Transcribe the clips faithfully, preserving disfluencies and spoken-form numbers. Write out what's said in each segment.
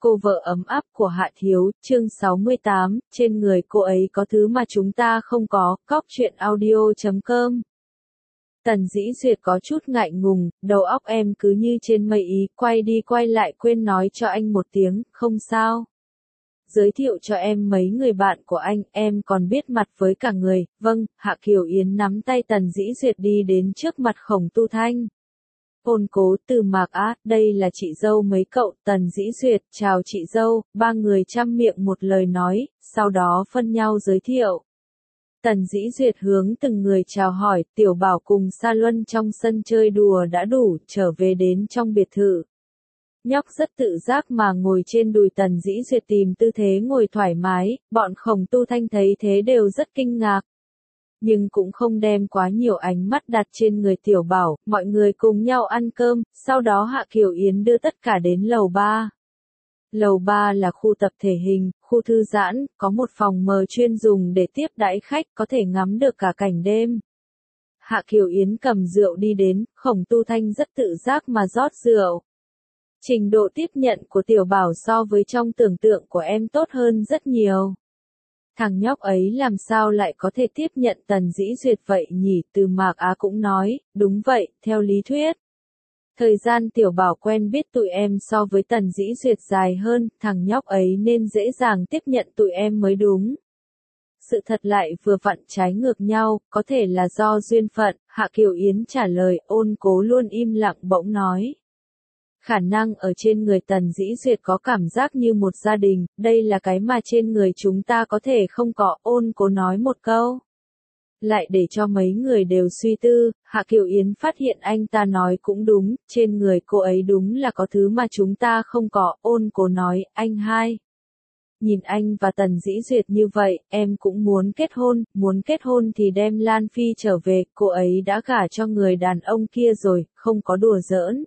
Cô vợ ấm áp của Hạ Thiếu, chương sáu mươi tám, trên người cô ấy có thứ mà chúng ta không có, cóc truyện audio chấm com. Tần Dĩ Duyệt có chút ngại ngùng, đầu óc em cứ như trên mây ý, quay đi quay lại quên nói cho anh một tiếng, không sao. Giới thiệu cho em mấy người bạn của anh, em còn biết mặt với cả người, vâng, Hạ Kiều Yến nắm tay Tần Dĩ Duyệt đi đến trước mặt Khổng Tu Thanh. Ôn Cố, Từ Mạc Á, đây là chị dâu mấy cậu, Tần Dĩ Duyệt, chào chị dâu, ba người chăm miệng một lời nói, sau đó phân nhau giới thiệu. Tần Dĩ Duyệt hướng từng người chào hỏi, Tiểu Bảo cùng Sa Luân trong sân chơi đùa đã đủ, trở về đến trong biệt thự. Nhóc rất tự giác mà ngồi trên đùi Tần Dĩ Duyệt tìm tư thế ngồi thoải mái, bọn Khổng Tu Thanh thấy thế đều rất kinh ngạc. Nhưng cũng không đem quá nhiều ánh mắt đặt trên người Tiểu Bảo, mọi người cùng nhau ăn cơm, sau đó Hạ Kiều Yến đưa tất cả đến lầu ba. Lầu ba là khu tập thể hình, khu thư giãn, có một phòng mờ chuyên dùng để tiếp đãi khách, có thể ngắm được cả cảnh đêm. Hạ Kiều Yến cầm rượu đi đến, Khổng Tu Thanh rất tự giác mà rót rượu. Trình độ tiếp nhận của Tiểu Bảo so với trong tưởng tượng của em tốt hơn rất nhiều. Thằng nhóc ấy làm sao lại có thể tiếp nhận Tần Dĩ Duyệt vậy nhỉ? Từ Mạc Á cũng nói, đúng vậy, theo lý thuyết. Thời gian Tiểu Bảo quen biết tụi em so với Tần Dĩ Duyệt dài hơn, thằng nhóc ấy nên dễ dàng tiếp nhận tụi em mới đúng. Sự thật lại vừa vặn trái ngược nhau, có thể là do duyên phận, Hạ Kiều Yến trả lời, Ôn Cố luôn im lặng bỗng nói. Khả năng ở trên người Tần Dĩ Duyệt có cảm giác như một gia đình, đây là cái mà trên người chúng ta có thể không có, Ôn Cố nói một câu. Lại để cho mấy người đều suy tư, Hạ Kiều Yến phát hiện anh ta nói cũng đúng, trên người cô ấy đúng là có thứ mà chúng ta không có, Ôn Cố nói, anh hai. Nhìn anh và Tần Dĩ Duyệt như vậy, em cũng muốn kết hôn, muốn kết hôn thì đem Lan Phi trở về, cô ấy đã gả cho người đàn ông kia rồi, không có đùa giỡn.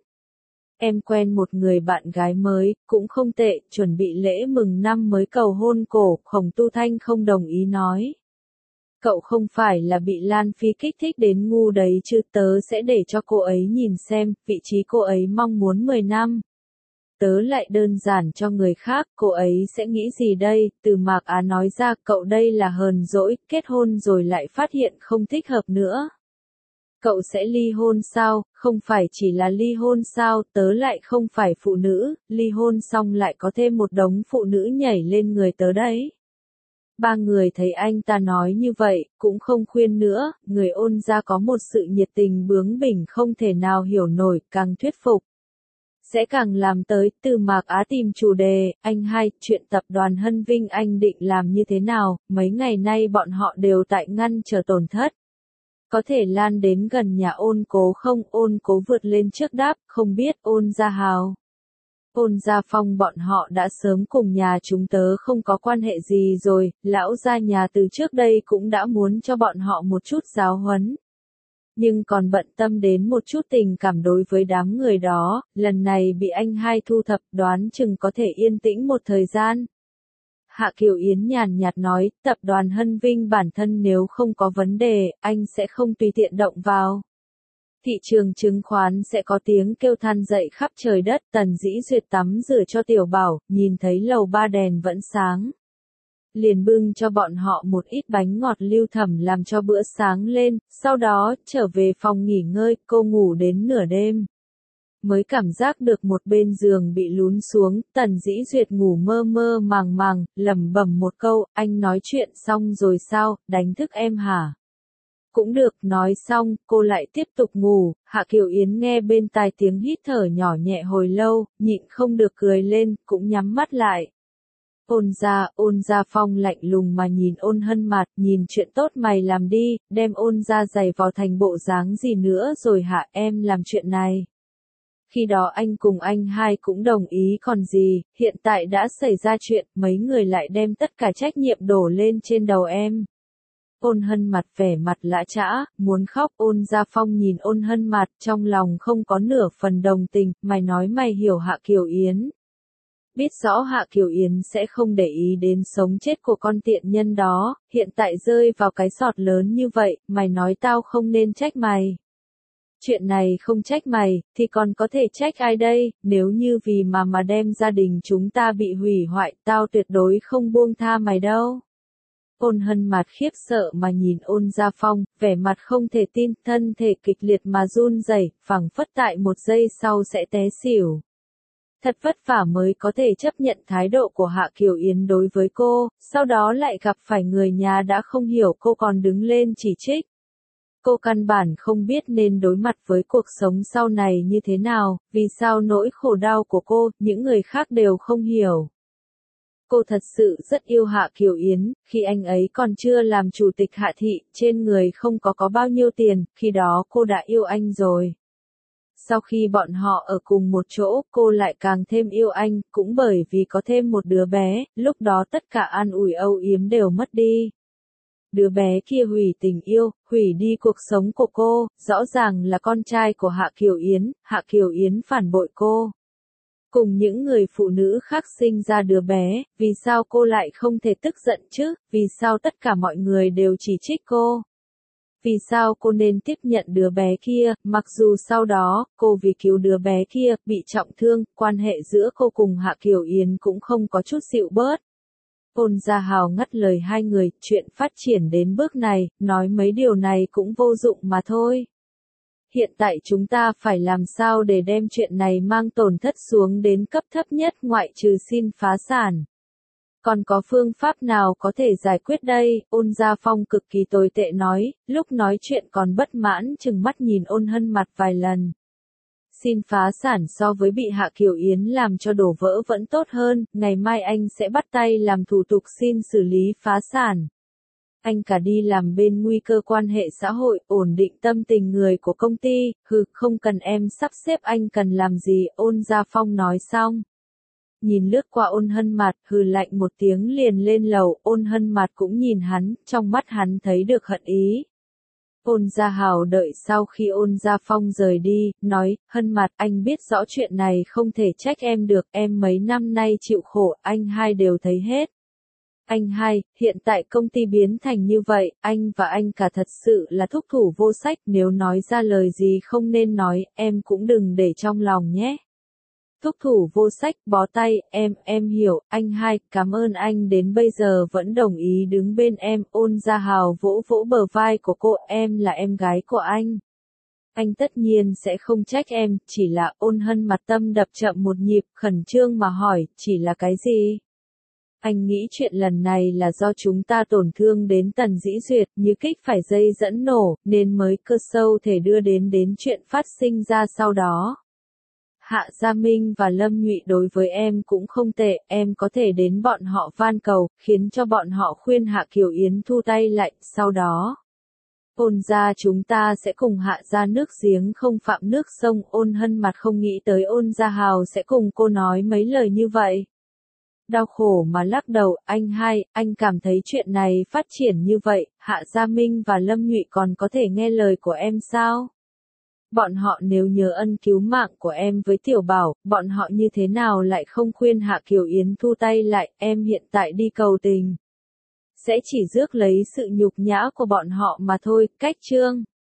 Em quen một người bạn gái mới, cũng không tệ, chuẩn bị lễ mừng năm mới cầu hôn cổ, Khổng Tu Thanh không đồng ý nói. Cậu không phải là bị Lan Phi kích thích đến ngu đấy chứ, tớ sẽ để cho cô ấy nhìn xem, vị trí cô ấy mong muốn mười năm. Tớ lại đơn giản cho người khác, cô ấy sẽ nghĩ gì đây? Từ Mạc Á nói ra, cậu đây là hờn dỗi, kết hôn rồi lại phát hiện không thích hợp nữa. Cậu sẽ ly hôn sao? Không phải chỉ là ly hôn sao? Tớ lại không phải phụ nữ, ly hôn xong lại có thêm một đống phụ nữ nhảy lên người tớ đấy. Ba người thấy anh ta nói như vậy, cũng không khuyên nữa, người Ôn gia có một sự nhiệt tình bướng bỉnh không thể nào hiểu nổi, càng thuyết phục. Sẽ càng làm tới, Từ Mạc Á tìm chủ đề, anh hai, chuyện tập đoàn Hân Vinh anh định làm như thế nào, mấy ngày nay bọn họ đều tại ngăn chờ tổn thất. Có thể lan đến gần nhà Ôn Cố không? Ôn Cố vượt lên trước đáp, không biết, Ôn Gia Hào. Ôn Gia Phong bọn họ đã sớm cùng nhà chúng tớ không có quan hệ gì rồi, lão gia nhà từ trước đây cũng đã muốn cho bọn họ một chút giáo huấn. Nhưng còn bận tâm đến một chút tình cảm đối với đám người đó, lần này bị anh hai thu thập đoán chừng có thể yên tĩnh một thời gian. Hạ Kiều Yến nhàn nhạt nói, tập đoàn Hân Vinh bản thân nếu không có vấn đề, anh sẽ không tùy tiện động vào. Thị trường chứng khoán sẽ có tiếng kêu than dậy khắp trời đất. Tần Dĩ Duyệt tắm rửa cho Tiểu Bảo, nhìn thấy lầu ba đèn vẫn sáng. Liền bưng cho bọn họ một ít bánh ngọt Lưu Thẩm làm cho bữa sáng lên, sau đó trở về phòng nghỉ ngơi, cô ngủ đến nửa đêm. Mới cảm giác được một bên giường bị lún xuống, Tần Dĩ Duyệt ngủ mơ mơ màng màng, lẩm bẩm một câu, anh nói chuyện xong rồi sao, đánh thức em hả? Cũng được, nói xong, cô lại tiếp tục ngủ, Hạ Kiều Yến nghe bên tai tiếng hít thở nhỏ nhẹ hồi lâu, nhịn không được cười lên, cũng nhắm mắt lại. Ôn gia, Ôn Gia Phong lạnh lùng mà nhìn Ôn Hân Mạt, nhìn chuyện tốt mày làm đi, đem Ôn gia giày vào thành bộ dáng gì nữa rồi hả em làm chuyện này. Khi đó anh cùng anh hai cũng đồng ý còn gì, hiện tại đã xảy ra chuyện, mấy người lại đem tất cả trách nhiệm đổ lên trên đầu em. Ôn Hân Mạt vẻ mặt lã chã, muốn khóc. Ôn Gia Phong nhìn Ôn Hân Mạt, trong lòng không có nửa phần đồng tình, mày nói mày hiểu Hạ Kiều Yến. Biết rõ Hạ Kiều Yến sẽ không để ý đến sống chết của con tiện nhân đó, hiện tại rơi vào cái sọt lớn như vậy, mày nói tao không nên trách mày. chuyện này không trách mày, thì còn có thể trách ai đây, nếu như vì mà mà đem gia đình chúng ta bị hủy hoại, tao tuyệt đối không buông tha mày đâu. Ôn Hân mặt khiếp sợ mà nhìn Ôn Gia Phong, vẻ mặt không thể tin, thân thể kịch liệt mà run rẩy, phảng phất tại một giây sau sẽ té xỉu. Thật vất vả mới có thể chấp nhận thái độ của Hạ Kiều Yến đối với cô, sau đó lại gặp phải người nhà đã không hiểu cô còn đứng lên chỉ trích. Cô căn bản không biết nên đối mặt với cuộc sống sau này như thế nào, vì sao nỗi khổ đau của cô, những người khác đều không hiểu. Cô thật sự rất yêu Hạ Kiều Yến, khi anh ấy còn chưa làm chủ tịch Hạ Thị, trên người không có có bao nhiêu tiền, khi đó cô đã yêu anh rồi. Sau khi bọn họ ở cùng một chỗ, cô lại càng thêm yêu anh, cũng bởi vì có thêm một đứa bé, lúc đó tất cả an ủi âu yếm đều mất đi. Đứa bé kia hủy tình yêu, hủy đi cuộc sống của cô, rõ ràng là con trai của Hạ Kiều Yến, Hạ Kiều Yến phản bội cô. Cùng những người phụ nữ khác sinh ra đứa bé, vì sao cô lại không thể tức giận chứ, vì sao tất cả mọi người đều chỉ trích cô. Vì sao cô nên tiếp nhận đứa bé kia, mặc dù sau đó, cô vì cứu đứa bé kia, bị trọng thương, quan hệ giữa cô cùng Hạ Kiều Yến cũng không có chút dịu bớt. Ôn Gia Hào ngắt lời hai người, chuyện phát triển đến bước này, nói mấy điều này cũng vô dụng mà thôi. Hiện tại chúng ta phải làm sao để đem chuyện này mang tổn thất xuống đến cấp thấp nhất ngoại trừ xin phá sản. Còn có phương pháp nào có thể giải quyết đây? Ôn Gia Phong cực kỳ tồi tệ nói, lúc nói chuyện còn bất mãn chừng mắt nhìn Ôn Hân mặt vài lần. Xin phá sản so với bị Hạ Kiều Yến làm cho đổ vỡ vẫn tốt hơn, ngày mai anh sẽ bắt tay làm thủ tục xin xử lý phá sản. Anh cả đi làm bên nguy cơ quan hệ xã hội, ổn định tâm tình người của công ty, hừ, không cần em sắp xếp anh cần làm gì, Ôn Gia Phong nói xong. Nhìn lướt qua Ôn Hân mặt, hừ lạnh một tiếng liền lên lầu, Ôn Hân mặt cũng nhìn hắn, trong mắt hắn thấy được hận ý. Ôn Gia Hào đợi sau khi Ôn Gia Phong rời đi, nói, Hân mặt, anh biết rõ chuyện này không thể trách em được, em mấy năm nay chịu khổ, anh hai đều thấy hết. Anh hai, hiện tại công ty biến thành như vậy, anh và anh cả thật sự là thúc thủ vô sách, nếu nói ra lời gì không nên nói, em cũng đừng để trong lòng nhé. Thúc thủ vô sách, bó tay, em, em hiểu, anh hai, cảm ơn anh đến bây giờ vẫn đồng ý đứng bên em, Ôn Gia Hào vỗ vỗ bờ vai của cô, em là em gái của anh. Anh tất nhiên sẽ không trách em, chỉ là Ôn Hân mặt tâm đập chậm một nhịp, khẩn trương mà hỏi, chỉ là cái gì? Anh nghĩ chuyện lần này là do chúng ta tổn thương đến Tần Dĩ Duyệt, như kích phải dây dẫn nổ, nên mới cơ sâu thể đưa đến đến chuyện phát sinh ra sau đó. Hạ Gia Minh và Lâm Nhụy đối với em cũng không tệ, em có thể đến bọn họ van cầu, khiến cho bọn họ khuyên Hạ Kiều Yến thu tay lại, sau đó. Ôn gia chúng ta sẽ cùng Hạ gia nước giếng không phạm nước sông, Ôn Hân mặt không nghĩ tới Ôn Gia Hào sẽ cùng cô nói mấy lời như vậy. Đau khổ mà lắc đầu, anh hai, anh cảm thấy chuyện này phát triển như vậy, Hạ Gia Minh và Lâm Nhụy còn có thể nghe lời của em sao? Bọn họ nếu nhớ ân cứu mạng của em với Tiểu Bảo, bọn họ như thế nào lại không khuyên Hạ Kiều Yến thu tay lại, em hiện tại đi cầu tình. Sẽ chỉ rước lấy sự nhục nhã của bọn họ mà thôi, cách chương.